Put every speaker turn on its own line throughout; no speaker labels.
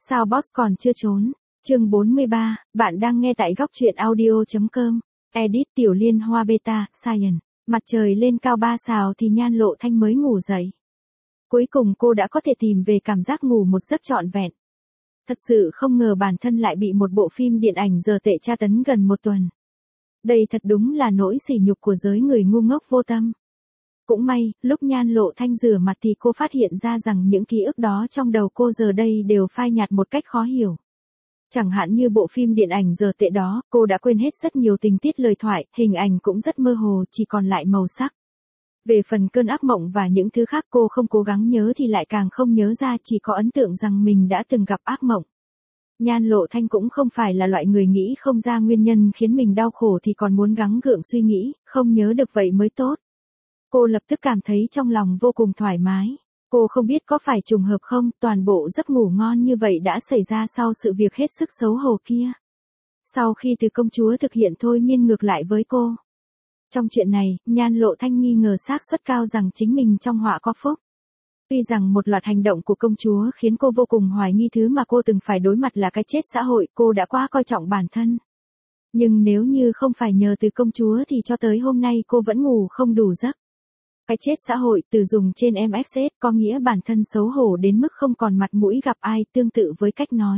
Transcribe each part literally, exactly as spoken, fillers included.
Sao boss còn chưa trốn? Chương bốn mươi ba, bạn đang nghe tại góc truyện audio chấm com. Edit Tiểu Liên Hoa Beta, Science. Mặt trời lên cao ba sào thì Nhan Lộ Thanh mới ngủ dậy. Cuối cùng cô đã có thể tìm về cảm giác ngủ một giấc trọn vẹn. Thật sự không ngờ bản thân lại bị một bộ phim điện ảnh dở tệ tra tấn gần một tuần. Đây thật đúng là nỗi sỉ nhục của giới người ngu ngốc vô tâm. Cũng may, lúc Nhan Lộ Thanh rửa mặt thì cô phát hiện ra rằng những ký ức đó trong đầu cô giờ đây đều phai nhạt một cách khó hiểu. Chẳng hạn như bộ phim điện ảnh dở tệ đó, cô đã quên hết rất nhiều tình tiết lời thoại, hình ảnh cũng rất mơ hồ, chỉ còn lại màu sắc. Về phần cơn ác mộng và những thứ khác cô không cố gắng nhớ thì lại càng không nhớ ra, chỉ có ấn tượng rằng mình đã từng gặp ác mộng. Nhan Lộ Thanh cũng không phải là loại người nghĩ không ra nguyên nhân khiến mình đau khổ thì còn muốn gắng gượng suy nghĩ, không nhớ được vậy mới tốt. Cô lập tức cảm thấy trong lòng vô cùng thoải mái. Cô không biết có phải trùng hợp không, toàn bộ giấc ngủ ngon như vậy đã xảy ra sau sự việc hết sức xấu hổ kia. Sau khi từ công chúa thực hiện thôi miên ngược lại với cô. Trong chuyện này, Nhan Lộ Thanh nghi ngờ xác suất cao rằng chính mình trong họa có phúc. Tuy rằng một loạt hành động của công chúa khiến cô vô cùng hoài nghi thứ mà cô từng phải đối mặt là cái chết xã hội, cô đã quá coi trọng bản thân. Nhưng nếu như không phải nhờ từ công chúa thì cho tới hôm nay cô vẫn ngủ không đủ giấc. Cái chết xã hội từ dùng trên em ét ét có nghĩa bản thân xấu hổ đến mức không còn mặt mũi gặp ai, tương tự với cách nói.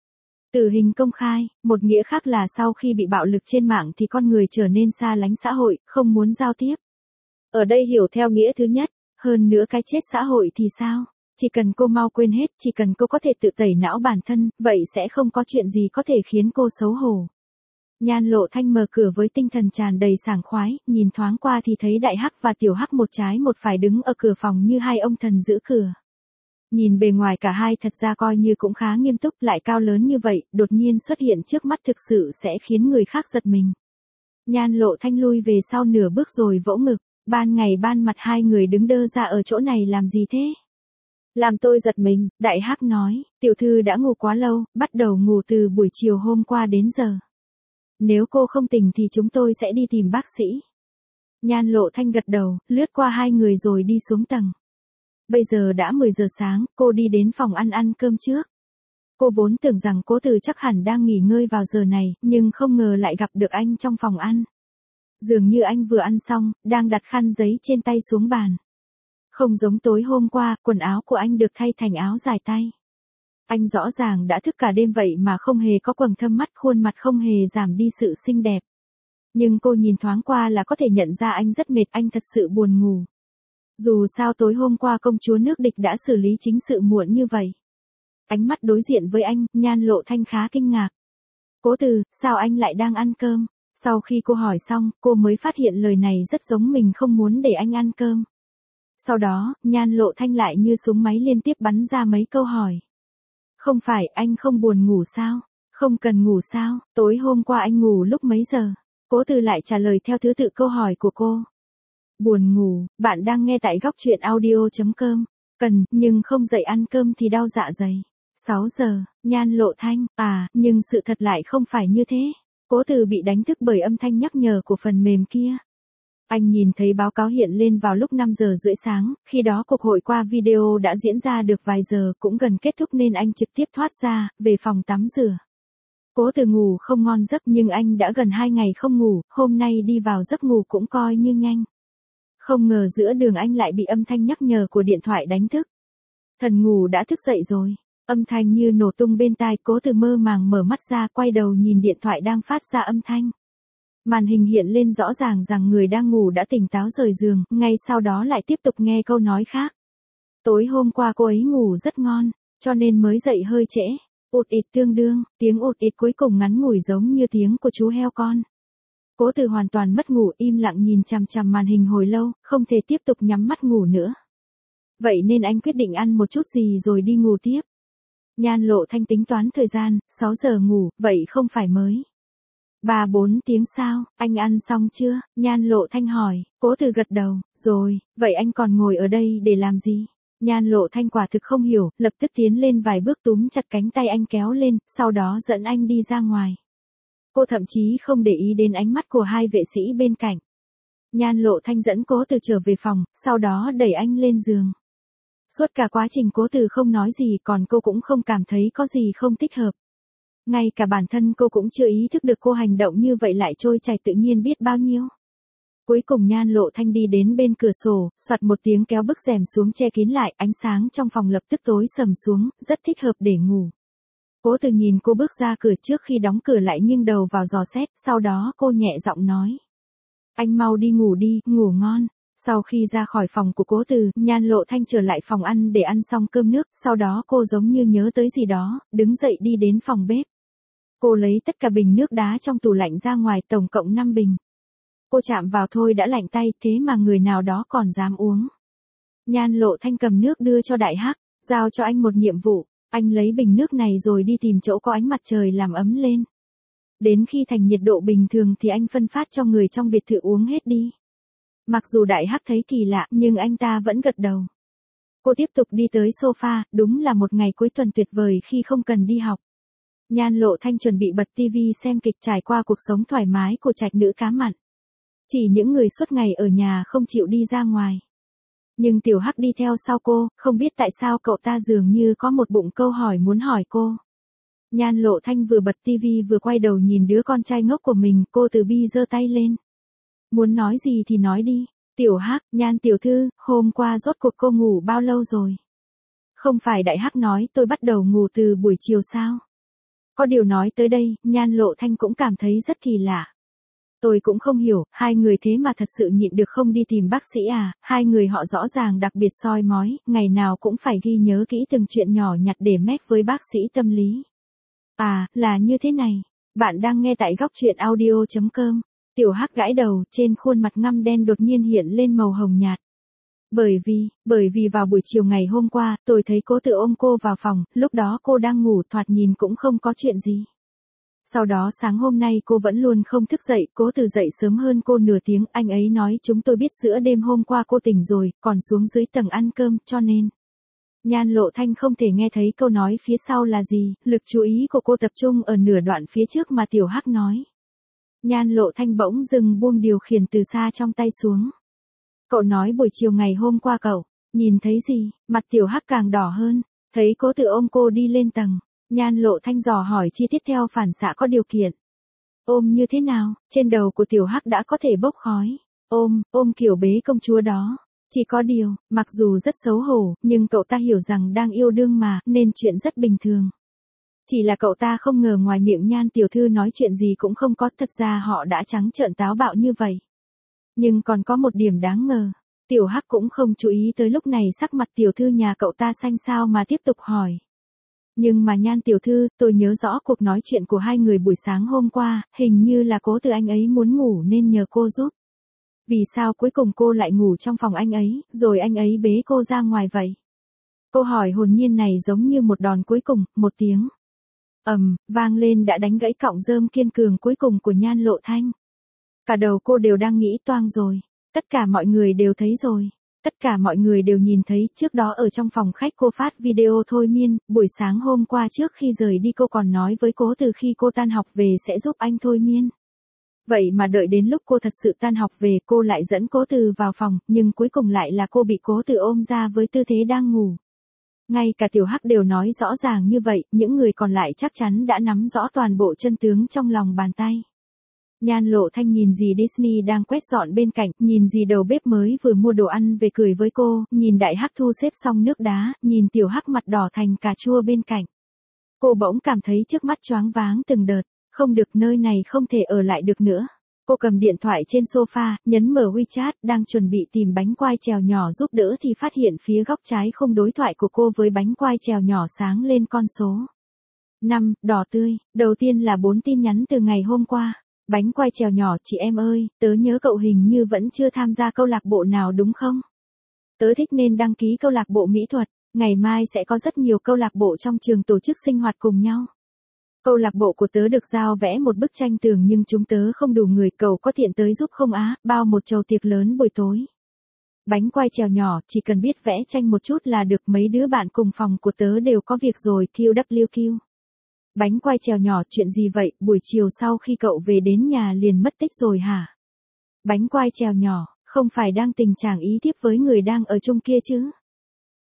Tử hình công khai, một nghĩa khác là sau khi bị bạo lực trên mạng thì con người trở nên xa lánh xã hội, không muốn giao tiếp. Ở đây hiểu theo nghĩa thứ nhất, hơn nữa cái chết xã hội thì sao? Chỉ cần cô mau quên hết, chỉ cần cô có thể tự tẩy não bản thân, vậy sẽ không có chuyện gì có thể khiến cô xấu hổ. Nhan Lộ Thanh mở cửa với tinh thần tràn đầy sảng khoái, nhìn thoáng qua thì thấy Đại Hắc và Tiểu Hắc một trái một phải đứng ở cửa phòng như hai ông thần giữ cửa. Nhìn bề ngoài cả hai thật ra coi như cũng khá nghiêm túc, lại cao lớn như vậy, đột nhiên xuất hiện trước mắt thực sự sẽ khiến người khác giật mình. Nhan Lộ Thanh lui về sau nửa bước rồi vỗ ngực, ban ngày ban mặt hai người đứng đơ ra ở chỗ này làm gì thế? Làm tôi giật mình, Đại Hắc nói, tiểu thư đã ngủ quá lâu, bắt đầu ngủ từ buổi chiều hôm qua đến giờ. Nếu cô không tỉnh thì chúng tôi sẽ đi tìm bác sĩ. Nhan Lộ Thanh gật đầu, lướt qua hai người rồi đi xuống tầng. Bây giờ đã mười giờ sáng, cô đi đến phòng ăn ăn cơm trước. Cô vốn tưởng rằng Cố Từ chắc hẳn đang nghỉ ngơi vào giờ này, nhưng không ngờ lại gặp được anh trong phòng ăn. Dường như anh vừa ăn xong, đang đặt khăn giấy trên tay xuống bàn. Không giống tối hôm qua, quần áo của anh được thay thành áo dài tay. Anh rõ ràng đã thức cả đêm vậy mà không hề có quầng thâm mắt, khuôn mặt không hề giảm đi sự xinh đẹp. Nhưng cô nhìn thoáng qua là có thể nhận ra anh rất mệt, anh thật sự buồn ngủ. Dù sao tối hôm qua công chúa nước địch đã xử lý chính sự muộn như vậy. Ánh mắt đối diện với anh, Nhan Lộ Thanh khá kinh ngạc. Cố Từ, sao anh lại đang ăn cơm? Sau khi cô hỏi xong, cô mới phát hiện lời này rất giống mình không muốn để anh ăn cơm. Sau đó, Nhan Lộ Thanh lại như súng máy liên tiếp bắn ra mấy câu hỏi. Không phải, anh không buồn ngủ sao? Không cần ngủ sao? Tối hôm qua anh ngủ lúc mấy giờ? Cố Từ lại trả lời theo thứ tự câu hỏi của cô. Buồn ngủ, bạn đang nghe tại góc truyện audio chấm com. Cần, nhưng không dậy ăn cơm thì đau dạ dày. sáu giờ, Nhan Lộ Thanh, à, nhưng sự thật lại không phải như thế. Cố Từ bị đánh thức bởi âm thanh nhắc nhở của phần mềm kia. Anh nhìn thấy báo cáo hiện lên vào lúc năm giờ rưỡi sáng, khi đó cuộc hội qua video đã diễn ra được vài giờ, cũng gần kết thúc nên anh trực tiếp thoát ra, về phòng tắm rửa. Cố Từ ngủ không ngon giấc nhưng anh đã gần hai ngày không ngủ, hôm nay đi vào giấc ngủ cũng coi như nhanh. Không ngờ giữa đường anh lại bị âm thanh nhắc nhở của điện thoại đánh thức. Thần ngủ đã thức dậy rồi, âm thanh như nổ tung bên tai, Cố Từ mơ màng mở mắt ra, quay đầu nhìn điện thoại đang phát ra âm thanh. Màn hình hiện lên rõ ràng rằng người đang ngủ đã tỉnh táo rời giường, ngay sau đó lại tiếp tục nghe câu nói khác. Tối hôm qua cô ấy ngủ rất ngon, cho nên mới dậy hơi trễ. Ụt ịt tương đương, tiếng ụt ịt cuối cùng ngắn ngủi giống như tiếng của chú heo con. Cố Từ hoàn toàn mất ngủ, im lặng nhìn chằm chằm màn hình hồi lâu, không thể tiếp tục nhắm mắt ngủ nữa. Vậy nên anh quyết định ăn một chút gì rồi đi ngủ tiếp. Nhan Lộ Thanh tính toán thời gian, sáu giờ ngủ, vậy không phải mới ba bốn tiếng sao? Anh ăn xong chưa? Nhan Lộ Thanh hỏi. Cố Từ gật đầu, rồi, vậy anh còn ngồi ở đây để làm gì? Nhan Lộ Thanh quả thực không hiểu, lập tức tiến lên vài bước túm chặt cánh tay anh kéo lên, sau đó dẫn anh đi ra ngoài. Cô thậm chí không để ý đến ánh mắt của hai vệ sĩ bên cạnh. Nhan Lộ Thanh dẫn Cố Từ trở về phòng, sau đó đẩy anh lên giường. Suốt cả quá trình Cố Từ không nói gì, còn cô cũng không cảm thấy có gì không thích hợp. Ngay cả bản thân cô cũng chưa ý thức được cô hành động như vậy lại trôi chảy tự nhiên biết bao nhiêu. Cuối cùng Nhan Lộ Thanh đi đến bên cửa sổ, soạt một tiếng kéo bức rèm xuống che kín lại, ánh sáng trong phòng lập tức tối sầm xuống, rất thích hợp để ngủ. Cố Từ nhìn cô bước ra cửa, trước khi đóng cửa lại nghiêng đầu vào dò xét, sau đó cô nhẹ giọng nói. Anh mau đi ngủ đi, ngủ ngon. Sau khi ra khỏi phòng của Cố Từ, Nhan Lộ Thanh trở lại phòng ăn để ăn xong cơm nước, sau đó cô giống như nhớ tới gì đó, đứng dậy đi đến phòng bếp. Cô lấy tất cả bình nước đá trong tủ lạnh ra ngoài, tổng cộng năm bình. Cô chạm vào thôi đã lạnh tay, thế mà người nào đó còn dám uống. Nhan Lộ Thanh cầm nước đưa cho Đại Hắc, giao cho anh một nhiệm vụ, anh lấy bình nước này rồi đi tìm chỗ có ánh mặt trời làm ấm lên. Đến khi thành nhiệt độ bình thường thì anh phân phát cho người trong biệt thự uống hết đi. Mặc dù Đại Hắc thấy kỳ lạ, nhưng anh ta vẫn gật đầu. Cô tiếp tục đi tới sofa, đúng là một ngày cuối tuần tuyệt vời khi không cần đi học. Nhan Lộ Thanh chuẩn bị bật tivi xem kịch, trải qua cuộc sống thoải mái của trạch nữ cá mặn. Chỉ những người suốt ngày ở nhà không chịu đi ra ngoài. Nhưng Tiểu Hắc đi theo sau cô, không biết tại sao cậu ta dường như có một bụng câu hỏi muốn hỏi cô. Nhan Lộ Thanh vừa bật tivi vừa quay đầu nhìn đứa con trai ngốc của mình, cô từ bi giơ tay lên. Muốn nói gì thì nói đi. Tiểu Hắc, Nhan tiểu thư, hôm qua rốt cuộc cô ngủ bao lâu rồi? Không phải Đại Hắc nói tôi bắt đầu ngủ từ buổi chiều sao? Có điều nói tới đây, Nhan Lộ Thanh cũng cảm thấy rất kỳ lạ. Tôi cũng không hiểu, hai người thế mà thật sự nhịn được không đi tìm bác sĩ à, hai người họ rõ ràng đặc biệt soi mói, ngày nào cũng phải ghi nhớ kỹ từng chuyện nhỏ nhặt để mét với bác sĩ tâm lý. À, là như thế này. Bạn đang nghe tại góc truyện audio chấm com. Tiểu Hắc gãi đầu, trên khuôn mặt ngăm đen đột nhiên hiện lên màu hồng nhạt. Bởi vì, bởi vì vào buổi chiều ngày hôm qua, tôi thấy Cố Từ ôm cô vào phòng, lúc đó cô đang ngủ, thoạt nhìn cũng không có chuyện gì. Sau đó sáng hôm nay cô vẫn luôn không thức dậy, Cố Từ dậy sớm hơn cô nửa tiếng, anh ấy nói chúng tôi biết giữa đêm hôm qua cô tỉnh rồi, còn xuống dưới tầng ăn cơm, cho nên. Nhan Lộ Thanh không thể nghe thấy câu nói phía sau là gì, lực chú ý của cô tập trung ở nửa đoạn phía trước mà Tiểu Hắc nói. Nhan Lộ Thanh bỗng dừng buông điều khiển từ xa trong tay xuống. Cậu nói buổi chiều ngày hôm qua cậu, nhìn thấy gì? Mặt Tiểu Hắc càng đỏ hơn, thấy Cố Từ ôm cô đi lên tầng. Nhan Lộ Thanh dò hỏi chi tiết theo phản xạ có điều kiện. Ôm như thế nào? Trên đầu của Tiểu Hắc đã có thể bốc khói. Ôm, ôm kiểu bế công chúa đó. Chỉ có điều, mặc dù rất xấu hổ, nhưng cậu ta hiểu rằng đang yêu đương mà, nên chuyện rất bình thường. Chỉ là cậu ta không ngờ ngoài miệng Nhan tiểu thư nói chuyện gì cũng không có, thật ra họ đã trắng trợn táo bạo như vậy. Nhưng còn có một điểm đáng ngờ. Tiểu Hắc cũng không chú ý tới lúc này sắc mặt tiểu thư nhà cậu ta xanh xao mà tiếp tục hỏi. Nhưng mà Nhan tiểu thư, tôi nhớ rõ cuộc nói chuyện của hai người buổi sáng hôm qua, hình như là Cố Từ anh ấy muốn ngủ nên nhờ cô giúp. Vì sao cuối cùng cô lại ngủ trong phòng anh ấy, rồi anh ấy bế cô ra ngoài vậy? Câu hỏi hồn nhiên này giống như một đòn cuối cùng, một tiếng ầm, um, vang lên đã đánh gãy cọng rơm kiên cường cuối cùng của Nhan Lộ Thanh. Cả đầu cô đều đang nghĩ toang rồi. Tất cả mọi người đều thấy rồi. Tất cả mọi người đều nhìn thấy, trước đó ở trong phòng khách cô phát video thôi miên, buổi sáng hôm qua trước khi rời đi cô còn nói với Cố Từ khi cô tan học về sẽ giúp anh thôi miên. Vậy mà đợi đến lúc cô thật sự tan học về cô lại dẫn Cố Từ vào phòng, nhưng cuối cùng lại là cô bị Cố Từ ôm ra với tư thế đang ngủ. Ngay cả Tiểu Hắc đều nói rõ ràng như vậy, những người còn lại chắc chắn đã nắm rõ toàn bộ chân tướng trong lòng bàn tay. Nhan Lộ Thanh nhìn dì Disney đang quét dọn bên cạnh, nhìn dì đầu bếp mới vừa mua đồ ăn về cười với cô, nhìn Đại Hắc thu xếp xong nước đá, nhìn Tiểu Hắc mặt đỏ thành cà chua bên cạnh. Cô bỗng cảm thấy trước mắt choáng váng từng đợt, không được, nơi này không thể ở lại được nữa. Cô cầm điện thoại trên sofa, nhấn mở WeChat, đang chuẩn bị tìm bánh quai trèo nhỏ giúp đỡ thì phát hiện phía góc trái khung đối thoại của cô với bánh quai trèo nhỏ sáng lên con số năm, đỏ tươi. Đầu tiên là bốn tin nhắn từ ngày hôm qua. Bánh quai trèo nhỏ, chị em ơi, tớ nhớ cậu hình như vẫn chưa tham gia câu lạc bộ nào đúng không? Tớ thích nên đăng ký câu lạc bộ mỹ thuật, ngày mai sẽ có rất nhiều câu lạc bộ trong trường tổ chức sinh hoạt cùng nhau. Câu lạc bộ của tớ được giao vẽ một bức tranh tường nhưng chúng tớ không đủ người, cậu có tiện tới giúp không á, bao một chầu tiệc lớn buổi tối. Bánh quai trèo nhỏ, chỉ cần biết vẽ tranh một chút là được, mấy đứa bạn cùng phòng của tớ đều có việc rồi, quy vê kép. Bánh quai trèo nhỏ, chuyện gì vậy, buổi chiều sau khi cậu về đến nhà liền mất tích rồi hả? Bánh quai trèo nhỏ, không phải đang tình trạng ý tiếp với người đang ở chung kia chứ?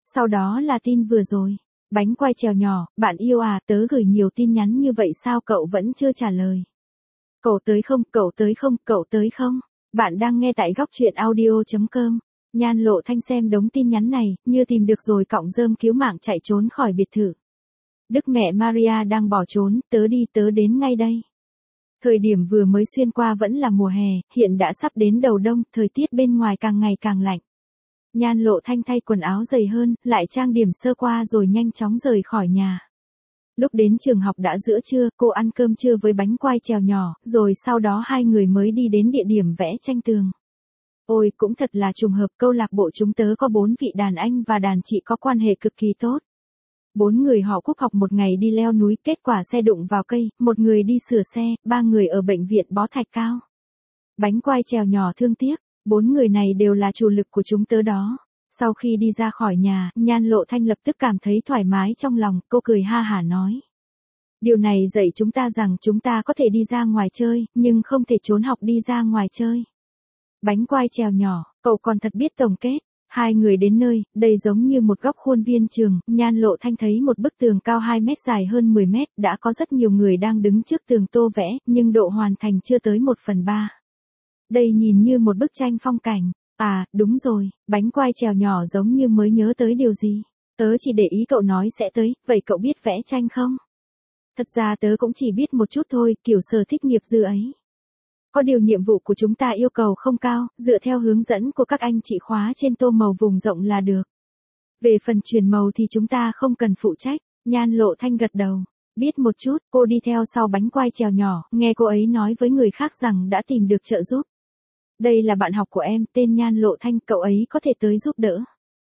Sau đó là tin vừa rồi. Bánh quai trèo nhỏ, bạn yêu à, tớ gửi nhiều tin nhắn như vậy sao cậu vẫn chưa trả lời? Cậu tới không, cậu tới không, cậu tới không? Bạn đang nghe tại góc truyện audio.com. Nhan Lộ Thanh xem đống tin nhắn này, như tìm được rồi cọng rơm cứu mạng chạy trốn khỏi biệt thự. Đức mẹ Maria đang bỏ trốn, tớ đi tớ đến ngay đây. Thời điểm vừa mới xuyên qua vẫn là mùa hè, hiện đã sắp đến đầu đông, thời tiết bên ngoài càng ngày càng lạnh. Nhan Lộ Thanh thay quần áo dày hơn, lại trang điểm sơ qua rồi nhanh chóng rời khỏi nhà. Lúc đến trường học đã giữa trưa, cô ăn cơm trưa với bánh quai trèo nhỏ, rồi sau đó hai người mới đi đến địa điểm vẽ tranh tường. Ôi, cũng thật là trùng hợp, câu lạc bộ chúng tớ có bốn vị đàn anh và đàn chị có quan hệ cực kỳ tốt. Bốn người họ cúp học một ngày đi leo núi, kết quả xe đụng vào cây, một người đi sửa xe, ba người ở bệnh viện bó thạch cao. Bánh quai trèo nhỏ thương tiếc, bốn người này đều là chủ lực của chúng tớ đó. Sau khi đi ra khỏi nhà, Nhan Lộ Thanh lập tức cảm thấy thoải mái trong lòng, cô cười ha hả nói. Điều này dạy chúng ta rằng chúng ta có thể đi ra ngoài chơi, nhưng không thể trốn học đi ra ngoài chơi. Bánh quai trèo nhỏ, cậu còn thật biết tổng kết. Hai người đến nơi, đây giống như một góc khuôn viên trường, Nhan Lộ Thanh thấy một bức tường cao hai mét dài hơn mười mét, đã có rất nhiều người đang đứng trước tường tô vẽ, nhưng độ hoàn thành chưa tới một phần ba. Đây nhìn như một bức tranh phong cảnh. À, đúng rồi, bánh quai trèo nhỏ giống như mới nhớ tới điều gì. Tớ chỉ để ý cậu nói sẽ tới, vậy cậu biết vẽ tranh không? Thật ra tớ cũng chỉ biết một chút thôi, kiểu sở thích nghiệp dư ấy. Có điều nhiệm vụ của chúng ta yêu cầu không cao, dựa theo hướng dẫn của các anh chị khóa trên tô màu vùng rộng là được. Về phần truyền màu thì chúng ta không cần phụ trách, Nhan Lộ Thanh gật đầu. Biết một chút, cô đi theo sau bánh quai trèo nhỏ, nghe cô ấy nói với người khác rằng đã tìm được trợ giúp. Đây là bạn học của em, tên Nhan Lộ Thanh, cậu ấy có thể tới giúp đỡ.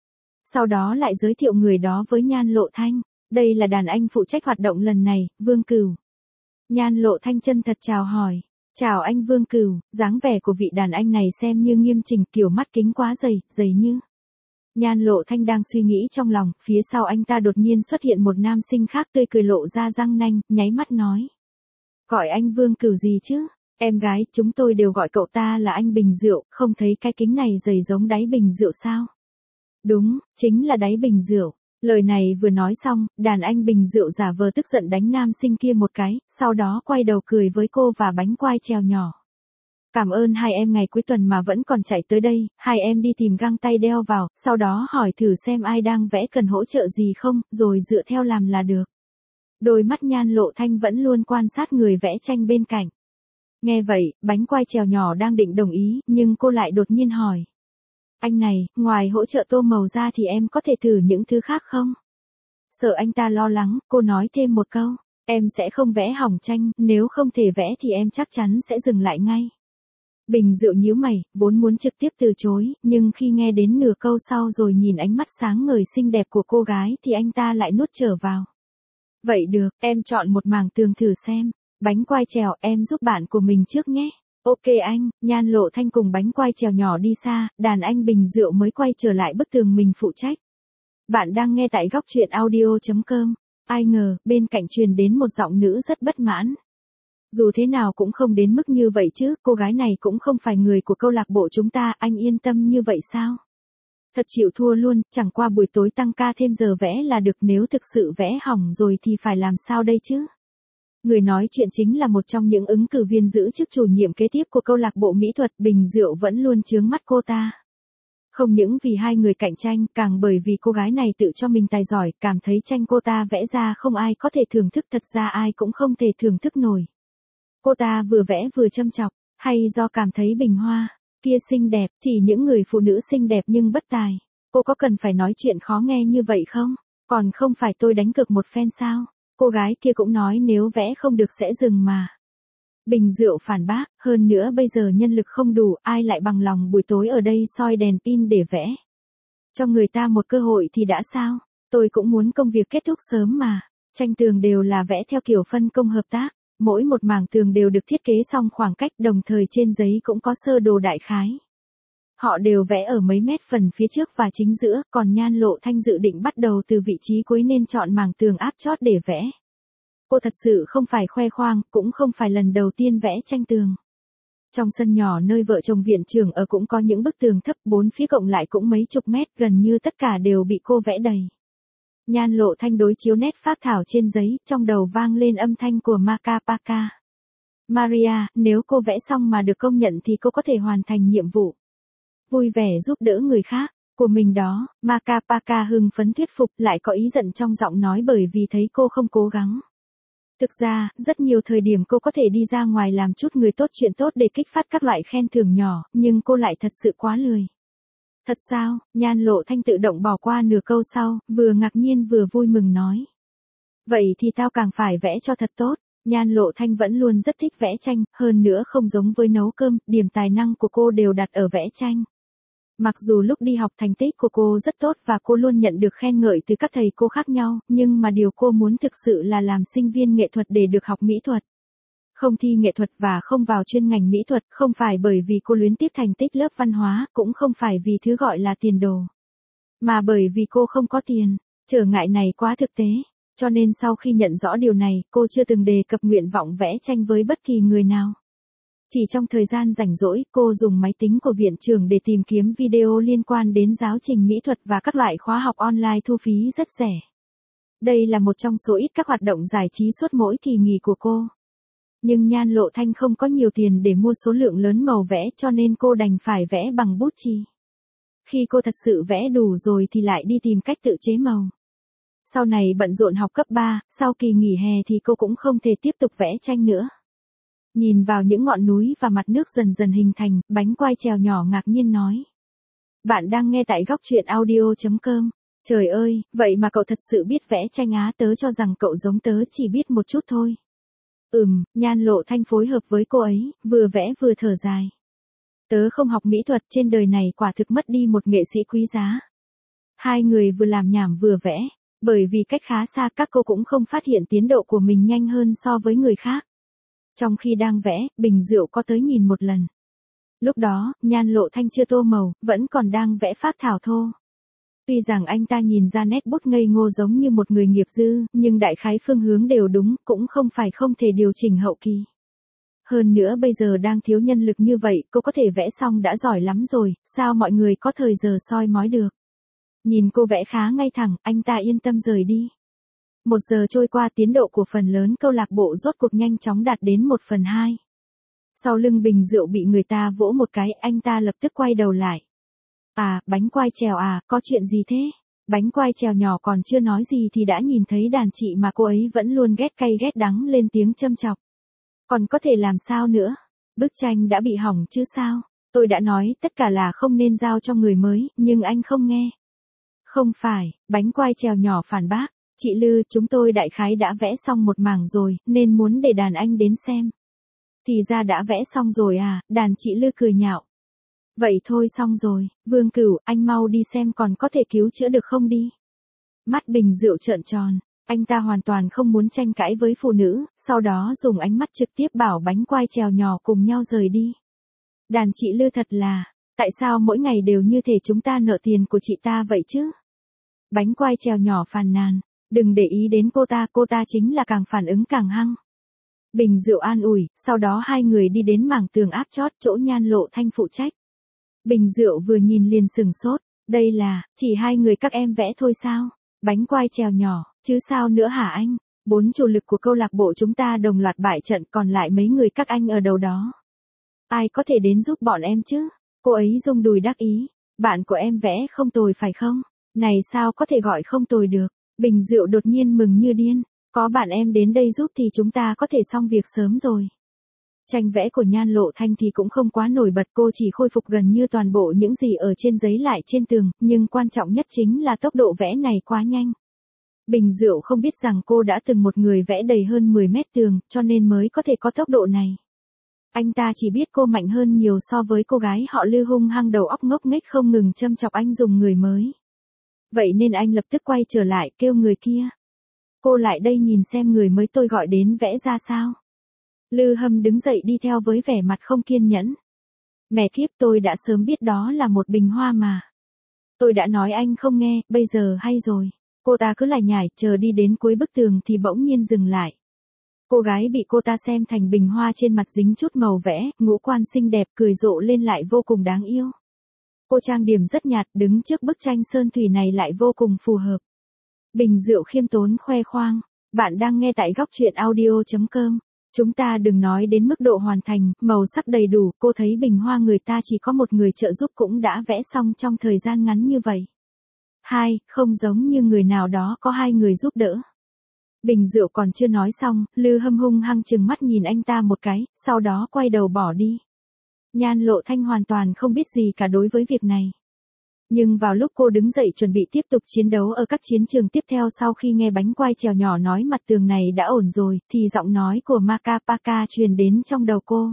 Sau đó lại giới thiệu người đó với Nhan Lộ Thanh. Đây là đàn anh phụ trách hoạt động lần này, Vương Cửu. Nhan Lộ Thanh chân thật chào hỏi. Chào anh Vương Cửu, dáng vẻ của vị đàn anh này xem như nghiêm chỉnh, kiểu mắt kính quá dày, dày như. Nhan Lộ Thanh đang suy nghĩ trong lòng, phía sau anh ta đột nhiên xuất hiện một nam sinh khác tươi cười lộ ra răng nanh, nháy mắt nói. Gọi anh Vương Cửu gì chứ? Em gái, chúng tôi đều gọi cậu ta là anh bình rượu, không thấy cái kính này dày giống đáy bình rượu sao? Đúng, chính là đáy bình rượu. Lời này vừa nói xong, đàn anh bình rượu giả vờ tức giận đánh nam sinh kia một cái, sau đó quay đầu cười với cô và bánh quai trèo nhỏ. Cảm ơn hai em ngày cuối tuần mà vẫn còn chạy tới đây, hai em đi tìm găng tay đeo vào, sau đó hỏi thử xem ai đang vẽ cần hỗ trợ gì không, rồi dựa theo làm là được. Đôi mắt Nhan Lộ Thanh vẫn luôn quan sát người vẽ tranh bên cạnh. Nghe vậy, bánh quai trèo nhỏ đang định đồng ý, nhưng cô lại đột nhiên hỏi. Anh này, ngoài hỗ trợ tô màu ra thì em có thể thử những thứ khác không? Sợ anh ta lo lắng, cô nói thêm một câu. Em sẽ không vẽ hỏng tranh, nếu không thể vẽ thì em chắc chắn sẽ dừng lại ngay. Bình rượu nhíu mày, vốn muốn trực tiếp từ chối, nhưng khi nghe đến nửa câu sau rồi nhìn ánh mắt sáng ngời xinh đẹp của cô gái thì anh ta lại nuốt trở vào. Vậy được, em chọn một mảng tường thử xem. Bánh quai trèo, em giúp bạn của mình trước nhé. Ok anh, Nhan Lộ Thanh cùng bánh quai trèo nhỏ đi xa, đàn anh bình rượu mới quay trở lại bức tường mình phụ trách. Bạn đang nghe tại góc truyện audio.com. Ai ngờ, bên cạnh truyền đến một giọng nữ rất bất mãn. Dù thế nào cũng không đến mức như vậy chứ, cô gái này cũng không phải người của câu lạc bộ chúng ta, anh yên tâm như vậy sao? Thật chịu thua luôn, chẳng qua buổi tối tăng ca thêm giờ vẽ là được, nếu thực sự vẽ hỏng rồi thì phải làm sao đây chứ? Người nói chuyện chính là một trong những ứng cử viên giữ chức chủ nhiệm kế tiếp của câu lạc bộ mỹ thuật, bình rượu vẫn luôn chướng mắt cô ta. Không những vì hai người cạnh tranh, càng bởi vì cô gái này tự cho mình tài giỏi, cảm thấy tranh cô ta vẽ ra không ai có thể thưởng thức, thật ra ai cũng không thể thưởng thức nổi. Cô ta vừa vẽ vừa châm chọc, hay do cảm thấy bình hoa kia xinh đẹp, chỉ những người phụ nữ xinh đẹp nhưng bất tài. Cô có cần phải nói chuyện khó nghe như vậy không? Còn không phải tôi đánh cược một phen sao? Cô gái kia cũng nói nếu vẽ không được sẽ dừng mà. Bình rượu phản bác, hơn nữa bây giờ nhân lực không đủ, ai lại bằng lòng buổi tối ở đây soi đèn pin để vẽ. Cho người ta một cơ hội thì đã sao? Tôi cũng muốn công việc kết thúc sớm mà. Tranh tường đều là vẽ theo kiểu phân công hợp tác. Mỗi một mảng tường đều được thiết kế xong khoảng cách, đồng thời trên giấy cũng có sơ đồ đại khái. Họ đều vẽ ở mấy mét phần phía trước và chính giữa, còn Nhan Lộ Thanh dự định bắt đầu từ vị trí cuối nên chọn mảng tường áp chót để vẽ. Cô thật sự không phải khoe khoang, cũng không phải lần đầu tiên vẽ tranh tường. Trong sân nhỏ nơi vợ chồng viện trưởng ở cũng có những bức tường thấp, bốn phía cộng lại cũng mấy chục mét, gần như tất cả đều bị cô vẽ đầy. Nhan Lộ Thanh đối chiếu nét phác thảo trên giấy, trong đầu vang lên âm thanh của Macapaka. Maria, nếu cô vẽ xong mà được công nhận thì cô có thể hoàn thành nhiệm vụ. Vui vẻ giúp đỡ người khác, của mình đó, Macapaka hưng phấn thuyết phục, lại có ý giận trong giọng nói bởi vì thấy cô không cố gắng. Thực ra, rất nhiều thời điểm cô có thể đi ra ngoài làm chút người tốt chuyện tốt để kích phát các loại khen thưởng nhỏ, nhưng cô lại thật sự quá lười. Thật sao? Nhan Lộ Thanh tự động bỏ qua nửa câu sau, vừa ngạc nhiên vừa vui mừng nói. Vậy thì tao càng phải vẽ cho thật tốt. Nhan Lộ Thanh vẫn luôn rất thích vẽ tranh, hơn nữa không giống với nấu cơm, điểm tài năng của cô đều đặt ở vẽ tranh. Mặc dù lúc đi học thành tích của cô rất tốt và cô luôn nhận được khen ngợi từ các thầy cô khác nhau, nhưng mà điều cô muốn thực sự là làm sinh viên nghệ thuật để được học mỹ thuật. Không thi nghệ thuật và không vào chuyên ngành mỹ thuật, không phải bởi vì cô luyến tiếc thành tích lớp văn hóa, cũng không phải vì thứ gọi là tiền đồ. Mà bởi vì cô không có tiền, trở ngại này quá thực tế. Cho nên sau khi nhận rõ điều này, cô chưa từng đề cập nguyện vọng vẽ tranh với bất kỳ người nào. Chỉ trong thời gian rảnh rỗi, cô dùng máy tính của viện trưởng để tìm kiếm video liên quan đến giáo trình mỹ thuật và các loại khóa học online thu phí rất rẻ. Đây là một trong số ít các hoạt động giải trí suốt mỗi kỳ nghỉ của cô. Nhưng Nhan Lộ Thanh không có nhiều tiền để mua số lượng lớn màu vẽ cho nên cô đành phải vẽ bằng bút chì. Khi cô thật sự vẽ đủ rồi thì lại đi tìm cách tự chế màu. Sau này bận rộn học cấp ba, sau kỳ nghỉ hè thì cô cũng không thể tiếp tục vẽ tranh nữa. Nhìn vào những ngọn núi và mặt nước dần dần hình thành, bánh quai trèo nhỏ ngạc nhiên nói. Bạn đang nghe tại góc truyện audio chấm com. Trời ơi, vậy mà cậu thật sự biết vẽ tranh á, tớ cho rằng cậu giống tớ chỉ biết một chút thôi. Ừm, Nhan Lộ Thanh phối hợp với cô ấy, vừa vẽ vừa thở dài. Tớ không học mỹ thuật, trên đời này quả thực mất đi một nghệ sĩ quý giá. Hai người vừa làm nhảm vừa vẽ, bởi vì cách khá xa các cô cũng không phát hiện tiến độ của mình nhanh hơn so với người khác. Trong khi đang vẽ, bình rượu có tới nhìn một lần. Lúc đó, Nhan Lộ Thanh chưa tô màu, vẫn còn đang vẽ phác thảo thô. Tuy rằng anh ta nhìn ra nét bút ngây ngô giống như một người nghiệp dư, nhưng đại khái phương hướng đều đúng, cũng không phải không thể điều chỉnh hậu kỳ. Hơn nữa bây giờ đang thiếu nhân lực như vậy, cô có thể vẽ xong đã giỏi lắm rồi, sao mọi người có thời giờ soi mói được. Nhìn cô vẽ khá ngay thẳng, anh ta yên tâm rời đi. Một giờ trôi qua, tiến độ của phần lớn câu lạc bộ rốt cuộc nhanh chóng đạt đến một phần hai. Sau lưng bình rượu bị người ta vỗ một cái, anh ta lập tức quay đầu lại. À, bánh quai trèo à, có chuyện gì thế? Bánh quai trèo nhỏ còn chưa nói gì thì đã nhìn thấy đàn chị mà cô ấy vẫn luôn ghét cay ghét đắng lên tiếng châm chọc. Còn có thể làm sao nữa? Bức tranh đã bị hỏng chứ sao? Tôi đã nói tất cả là không nên giao cho người mới, nhưng anh không nghe. Không phải, bánh quai trèo nhỏ phản bác. Chị Lư, chúng tôi đại khái đã vẽ xong một mảng rồi, nên muốn để đàn anh đến xem. Thì ra đã vẽ xong rồi à, đàn chị Lư cười nhạo. Vậy thôi xong rồi, Vương Cửu, anh mau đi xem còn có thể cứu chữa được không đi. Mắt bình rượu trợn tròn, anh ta hoàn toàn không muốn tranh cãi với phụ nữ, sau đó dùng ánh mắt trực tiếp bảo bánh quai trèo nhỏ cùng nhau rời đi. Đàn chị Lư thật là, tại sao mỗi ngày đều như thể chúng ta nợ tiền của chị ta vậy chứ? Bánh quai trèo nhỏ phàn nàn. Đừng để ý đến cô ta, cô ta chính là càng phản ứng càng hăng. Bình rượu an ủi, sau đó hai người đi đến mảng tường áp chót chỗ Nhan Lộ Thanh phụ trách. Bình rượu vừa nhìn liền sừng sốt, đây là, chỉ hai người các em vẽ thôi sao? Bánh quai trèo nhỏ, chứ sao nữa hả anh? Bốn chủ lực của câu lạc bộ chúng ta đồng loạt bại trận, còn lại mấy người các anh ở đầu đó. Ai có thể đến giúp bọn em chứ? Cô ấy rung đùi đắc ý, bạn của em vẽ không tồi phải không? Này sao có thể gọi không tồi được? Bình rượu đột nhiên mừng như điên, có bạn em đến đây giúp thì chúng ta có thể xong việc sớm rồi. Tranh vẽ của Nhan Lộ Thanh thì cũng không quá nổi bật, cô chỉ khôi phục gần như toàn bộ những gì ở trên giấy lại trên tường, nhưng quan trọng nhất chính là tốc độ vẽ này quá nhanh. Bình rượu không biết rằng cô đã từng một người vẽ đầy hơn mười mét tường, cho nên mới có thể có tốc độ này. Anh ta chỉ biết cô mạnh hơn nhiều so với cô gái họ Lư hung hăng đầu óc ngốc nghếch không ngừng châm chọc anh dùng người mới. Vậy nên anh lập tức quay trở lại kêu người kia. Cô lại đây nhìn xem người mới tôi gọi đến vẽ ra sao. Lư Hâm đứng dậy đi theo với vẻ mặt không kiên nhẫn. Mẹ kiếp, tôi đã sớm biết đó là một bình hoa mà. Tôi đã nói anh không nghe, bây giờ hay rồi. Cô ta cứ lải nhải, chờ đi đến cuối bức tường thì bỗng nhiên dừng lại. Cô gái bị cô ta xem thành bình hoa trên mặt dính chút màu vẽ, ngũ quan xinh đẹp cười rộ lên lại vô cùng đáng yêu. Cô trang điểm rất nhạt đứng trước bức tranh sơn thủy này lại vô cùng phù hợp. Bình Diệu khiêm tốn khoe khoang. Bạn đang nghe tại góc truyện audio.com. Chúng ta đừng nói đến mức độ hoàn thành, màu sắc đầy đủ, cô thấy bình hoa người ta chỉ có một người trợ giúp cũng đã vẽ xong trong thời gian ngắn như vậy. Hai, không giống như người nào đó có hai người giúp đỡ. Bình Diệu còn chưa nói xong, Lư Hâm hung hăng chừng mắt nhìn anh ta một cái, sau đó quay đầu bỏ đi. Nhan Lộ Thanh hoàn toàn không biết gì cả đối với việc này. Nhưng vào lúc cô đứng dậy chuẩn bị tiếp tục chiến đấu ở các chiến trường tiếp theo sau khi nghe bánh quai trèo nhỏ nói mặt tường này đã ổn rồi, thì giọng nói của Makapaka truyền đến trong đầu cô.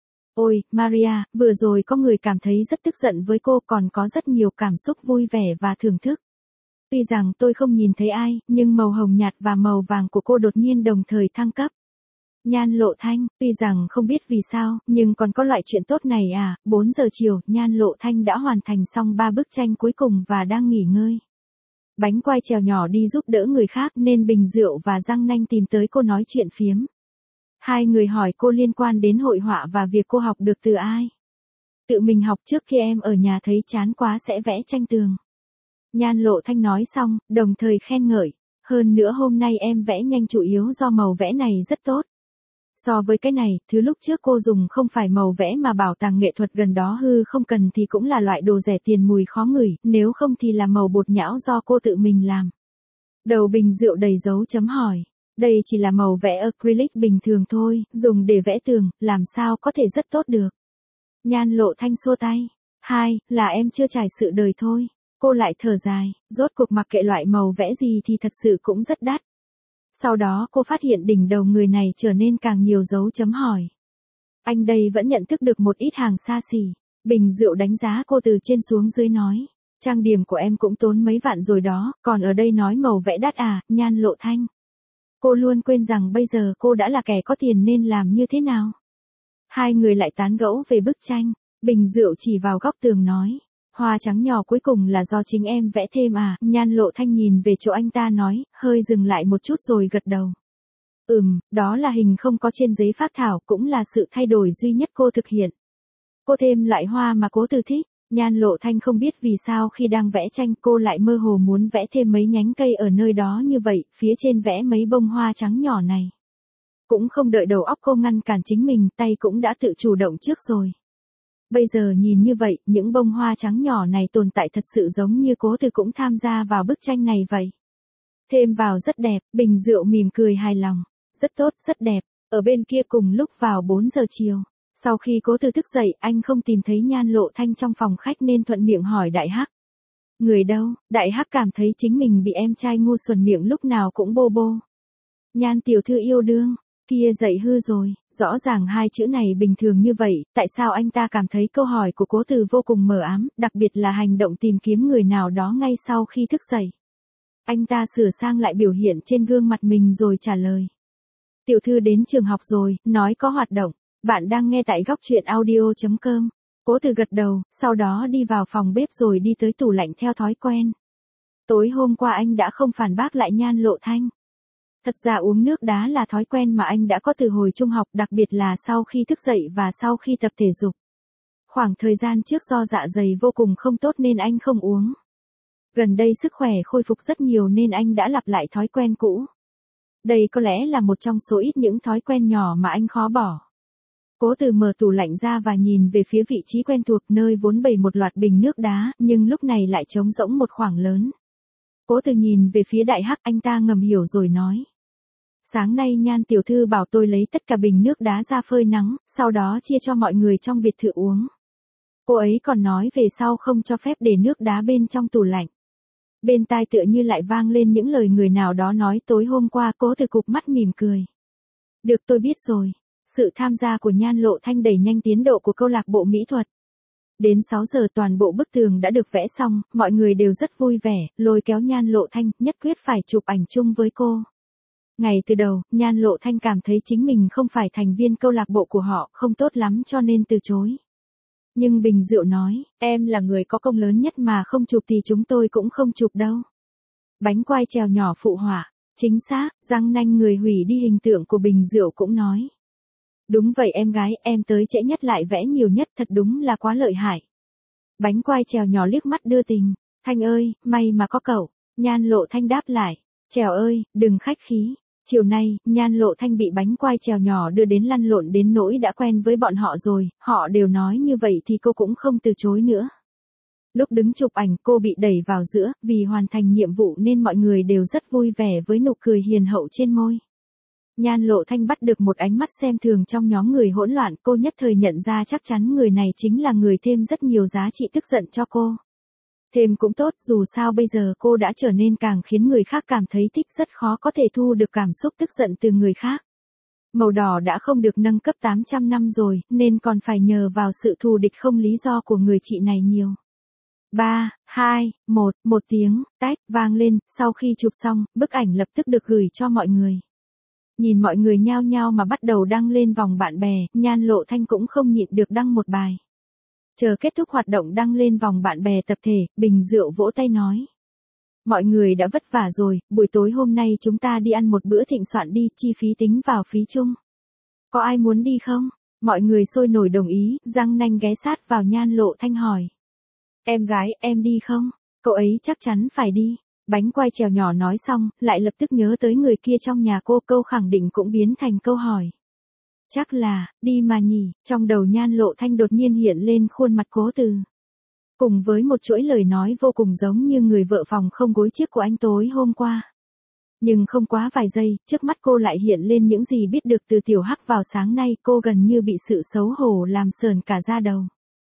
Ôi, Maria, vừa rồi có người cảm thấy rất tức giận với cô còn có rất nhiều cảm xúc vui vẻ và thưởng thức. Tuy rằng tôi không nhìn thấy ai, nhưng màu hồng nhạt và màu vàng của cô đột nhiên đồng thời thăng cấp. Nhan Lộ Thanh, tuy rằng không biết vì sao, nhưng còn có loại chuyện tốt này à, bốn giờ chiều, Nhan Lộ Thanh đã hoàn thành xong ba bức tranh cuối cùng và đang nghỉ ngơi. Bánh quai trèo nhỏ đi giúp đỡ người khác nên Bình Diệu và Giang Nanh tìm tới cô nói chuyện phiếm. Hai người hỏi cô liên quan đến hội họa và việc cô học được từ ai. Tự mình học trước khi em ở nhà thấy chán quá sẽ vẽ tranh tường. Nhan Lộ Thanh nói xong, đồng thời khen ngợi. Hơn nữa hôm nay em vẽ nhanh chủ yếu do màu vẽ này rất tốt. So với cái này, thứ lúc trước cô dùng không phải màu vẽ mà bảo tàng nghệ thuật gần đó hư không cần thì cũng là loại đồ rẻ tiền mùi khó ngửi, nếu không thì là màu bột nhão do cô tự mình làm. Đầu Bình Diệu đầy dấu chấm hỏi. Đây chỉ là màu vẽ acrylic bình thường thôi, dùng để vẽ tường, làm sao có thể rất tốt được. Nhan Lộ Thanh xua tay. Hai, là em chưa trải sự đời thôi. Cô lại thở dài, rốt cuộc mặc kệ loại màu vẽ gì thì thật sự cũng rất đắt. Sau đó cô phát hiện đỉnh đầu người này trở nên càng nhiều dấu chấm hỏi. Anh đây vẫn nhận thức được một ít hàng xa xỉ. Bình Diệu đánh giá cô từ trên xuống dưới nói. Trang điểm của em cũng tốn mấy vạn rồi đó, còn ở đây nói màu vẽ đắt à, Nhan Lộ Thanh. Cô luôn quên rằng bây giờ cô đã là kẻ có tiền nên làm như thế nào. Hai người lại tán gẫu về bức tranh. Bình Diệu chỉ vào góc tường nói. Hoa trắng nhỏ cuối cùng là do chính em vẽ thêm à, Nhan Lộ Thanh nhìn về chỗ anh ta nói, hơi dừng lại một chút rồi gật đầu. Ừm, đó là hình không có trên giấy phác thảo cũng là sự thay đổi duy nhất cô thực hiện. Cô thêm loại hoa mà Cố Từ thích, Nhan Lộ Thanh không biết vì sao khi đang vẽ tranh cô lại mơ hồ muốn vẽ thêm mấy nhánh cây ở nơi đó như vậy, phía trên vẽ mấy bông hoa trắng nhỏ này. Cũng không đợi đầu óc cô ngăn cản chính mình, tay cũng đã tự chủ động trước rồi. Bây giờ nhìn như vậy, những bông hoa trắng nhỏ này tồn tại thật sự giống như Cố Từ cũng tham gia vào bức tranh này vậy. Thêm vào rất đẹp, Bình Diệu mỉm cười hài lòng. Rất tốt, rất đẹp. Ở bên kia cùng lúc vào bốn giờ chiều. Sau khi Cố Từ thức dậy, anh không tìm thấy Nhan Lộ Thanh trong phòng khách nên thuận miệng hỏi Đại Hắc. Người đâu? Đại Hắc cảm thấy chính mình bị em trai ngu xuẩn miệng lúc nào cũng bô bô. Nhan tiểu thư yêu đương. Kia dậy hư rồi, rõ ràng hai chữ này bình thường như vậy, tại sao anh ta cảm thấy câu hỏi của Cố Từ vô cùng mờ ám, đặc biệt là hành động tìm kiếm người nào đó ngay sau khi thức dậy. Anh ta sửa sang lại biểu hiện trên gương mặt mình rồi trả lời. Tiểu thư đến trường học rồi, nói có hoạt động, bạn đang nghe tại góc truyện audio.com. Cố Từ gật đầu, sau đó đi vào phòng bếp rồi đi tới tủ lạnh theo thói quen. Tối hôm qua anh đã không phản bác lại Nhan Lộ Thanh. Thật ra uống nước đá là thói quen mà anh đã có từ hồi trung học, đặc biệt là sau khi thức dậy và sau khi tập thể dục. Khoảng thời gian trước do dạ dày vô cùng không tốt nên anh không uống. Gần đây sức khỏe khôi phục rất nhiều nên anh đã lặp lại thói quen cũ. Đây có lẽ là một trong số ít những thói quen nhỏ mà anh khó bỏ. Cố Từ mở tủ lạnh ra và nhìn về phía vị trí quen thuộc nơi vốn bày một loạt bình nước đá, nhưng lúc này lại trống rỗng một khoảng lớn. Cố Từ nhìn về phía Đại Hắc, anh ta ngầm hiểu rồi nói. Sáng nay Nhan tiểu thư bảo tôi lấy tất cả bình nước đá ra phơi nắng, sau đó chia cho mọi người trong biệt thự uống. Cô ấy còn nói về sau không cho phép để nước đá bên trong tủ lạnh. Bên tai tựa như lại vang lên những lời người nào đó nói tối hôm qua. Cố Từ cụp mắt mỉm cười. Được, tôi biết rồi. Sự tham gia của Nhan Lộ Thanh đẩy nhanh tiến độ của câu lạc bộ mỹ thuật. Đến sáu giờ toàn bộ bức tường đã được vẽ xong, mọi người đều rất vui vẻ, lôi kéo Nhan Lộ Thanh, nhất quyết phải chụp ảnh chung với cô. Ngày từ đầu, Nhan Lộ Thanh cảm thấy chính mình không phải thành viên câu lạc bộ của họ, không tốt lắm cho nên từ chối. Nhưng Bình Diệu nói, em là người có công lớn nhất mà không chụp thì chúng tôi cũng không chụp đâu. Bánh quai trèo nhỏ phụ họa, Chính xác, răng nanh người hủy đi hình tượng của bình rượu cũng nói. Đúng vậy em gái, em tới trễ nhất lại vẽ nhiều nhất, thật đúng là quá lợi hại. Bánh quai trèo nhỏ liếc mắt đưa tình. Thanh ơi, may mà có cậu. Nhan Lộ Thanh đáp lại. Trèo ơi, đừng khách khí. Chiều nay, Nhan Lộ Thanh bị bánh quai trèo nhỏ đưa đến lăn lộn đến nỗi đã quen với bọn họ rồi, họ đều nói như vậy thì cô cũng không từ chối nữa. Lúc đứng chụp ảnh cô bị đẩy vào giữa, vì hoàn thành nhiệm vụ nên mọi người đều rất vui vẻ với nụ cười hiền hậu trên môi. Nhan Lộ Thanh bắt được một ánh mắt xem thường trong nhóm người hỗn loạn, cô nhất thời nhận ra chắc chắn người này chính là người thêm rất nhiều giá trị tức giận cho cô. Thêm cũng tốt, dù sao bây giờ cô đã trở nên càng khiến người khác cảm thấy thích, rất khó có thể thu được cảm xúc tức giận từ người khác. Màu đỏ đã không được nâng cấp tám trăm năm rồi, nên còn phải nhờ vào sự thù địch không lý do của người chị này nhiều. ba, hai, một, một tiếng, tách, vang lên, sau khi chụp xong, bức ảnh lập tức được gửi cho mọi người. Nhìn mọi người nhao nhao mà bắt đầu đăng lên vòng bạn bè, Nhan Lộ Thanh cũng không nhịn được đăng một bài. Chờ kết thúc hoạt động đăng lên vòng bạn bè tập thể, bình rượu vỗ tay nói. Mọi người đã vất vả rồi, buổi tối hôm nay chúng ta đi ăn một bữa thịnh soạn đi, chi phí tính vào phí chung. Có ai muốn đi không? Mọi người sôi nổi đồng ý, răng nanh ghé sát vào Nhan Lộ Thanh hỏi. Em gái, em đi không? Cậu ấy chắc chắn phải đi. Bánh quai trèo nhỏ nói xong, lại lập tức nhớ tới người kia trong nhà cô, câu khẳng định cũng biến thành câu hỏi. Chắc là, đi mà nhỉ, trong đầu Nhan Lộ Thanh đột nhiên hiện lên khuôn mặt Cố Từ. Cùng với một chuỗi lời nói vô cùng giống như người vợ phòng không gối chiếc của anh tối hôm qua. Nhưng không quá vài giây, trước mắt cô lại hiện lên những gì biết được từ Tiểu Hắc vào sáng nay, cô gần như bị sự xấu hổ làm sờn cả da đầu.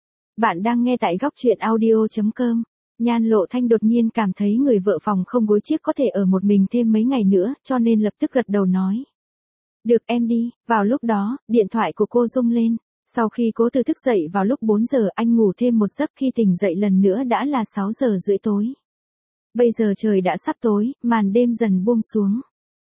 Bạn đang nghe tại góc truyện audio chấm com. Nhan Lộ Thanh đột nhiên cảm thấy người vợ phòng không gối chiếc có thể ở một mình thêm mấy ngày nữa, cho nên lập tức gật đầu nói. Được em đi, vào lúc đó, điện thoại của cô rung lên. Sau khi Cố Từ thức dậy vào lúc bốn giờ, anh ngủ thêm một giấc, khi tỉnh dậy lần nữa đã là sáu giờ rưỡi tối. Bây giờ trời đã sắp tối, màn đêm dần buông xuống.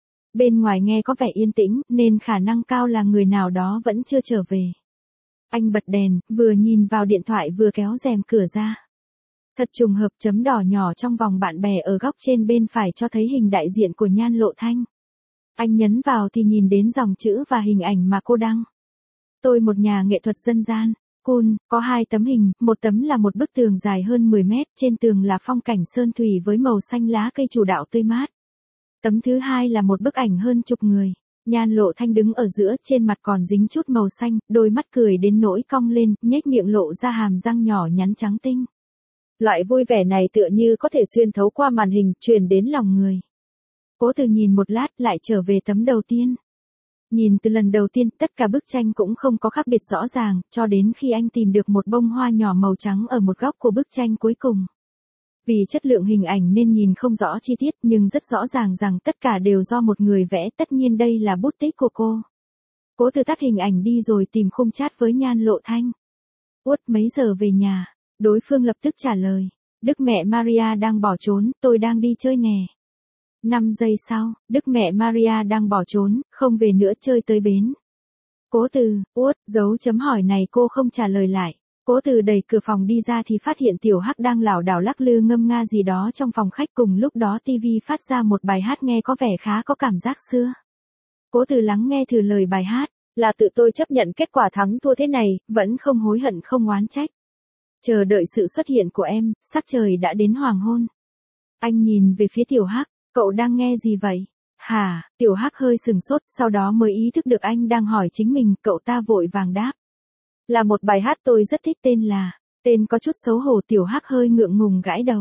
Bên ngoài nghe có vẻ yên tĩnh, nên khả năng cao là người nào đó vẫn chưa trở về. Anh bật đèn, vừa nhìn vào điện thoại vừa kéo rèm cửa ra. Thật trùng hợp, chấm đỏ nhỏ trong vòng bạn bè ở góc trên bên phải cho thấy hình đại diện của Nhan Lộ Thanh. Anh nhấn vào thì nhìn đến dòng chữ và hình ảnh mà cô đăng. Tôi một nhà nghệ thuật dân gian, cool, có hai tấm hình, một tấm là một bức tường dài hơn mười mét, trên tường là phong cảnh sơn thủy với màu xanh lá cây chủ đạo tươi mát. Tấm thứ hai là một bức ảnh hơn chục người. Nhan Lộ Thanh đứng ở giữa, trên mặt còn dính chút màu xanh, đôi mắt cười đến nỗi cong lên, nhếch miệng lộ ra hàm răng nhỏ nhắn trắng tinh. Loại vui vẻ này tựa như có thể xuyên thấu qua màn hình, truyền đến lòng người. Cố Từ nhìn một lát lại trở về tấm đầu tiên. Nhìn từ lần đầu tiên, tất cả bức tranh cũng không có khác biệt rõ ràng, cho đến khi anh tìm được một bông hoa nhỏ màu trắng ở một góc của bức tranh cuối cùng. Vì chất lượng hình ảnh nên nhìn không rõ chi tiết, nhưng rất rõ ràng rằng tất cả đều do một người vẽ, tất nhiên đây là bút tích của cô. Cố Từ tắt hình ảnh đi rồi tìm khung chat với Nhan Lộ Thanh. Út, mấy giờ về nhà? Đối phương lập tức trả lời. Đức mẹ Maria đang bỏ trốn, tôi đang đi chơi nè. năm giây sau, Đức mẹ Maria đang bỏ trốn, không về nữa, chơi tới bến. Cố Từ, Út, dấu chấm hỏi này cô không trả lời lại. Cố Từ đẩy cửa phòng đi ra thì phát hiện Tiểu Hắc đang lảo đảo lắc lư ngâm nga gì đó trong phòng khách, cùng lúc đó tivi phát ra một bài hát nghe có vẻ khá có cảm giác xưa. Cố Từ lắng nghe thử lời bài hát, là tự tôi chấp nhận kết quả thắng thua thế này, vẫn không hối hận không oán trách. Chờ đợi sự xuất hiện của em, sắc trời đã đến hoàng hôn. Anh nhìn về phía Tiểu Hắc, cậu đang nghe gì vậy? Hả? Tiểu Hắc hơi sừng sốt, sau đó mới ý thức được anh đang hỏi chính mình, cậu ta vội vàng đáp. Là một bài hát tôi rất thích, tên là, tên có chút xấu hổ. Tiểu Hắc hơi ngượng ngùng gãi đầu.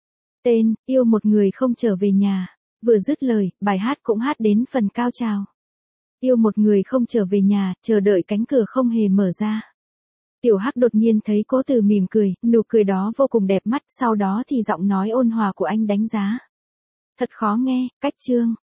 Tên, yêu một người không trở về nhà. Vừa dứt lời, bài hát cũng hát đến phần cao trào. Yêu một người không trở về nhà, chờ đợi cánh cửa không hề mở ra. Tiểu Hắc đột nhiên thấy Cố Từ mỉm cười, nụ cười đó vô cùng đẹp mắt, sau đó thì giọng nói ôn hòa của anh đánh giá. Thật khó nghe, cách chương.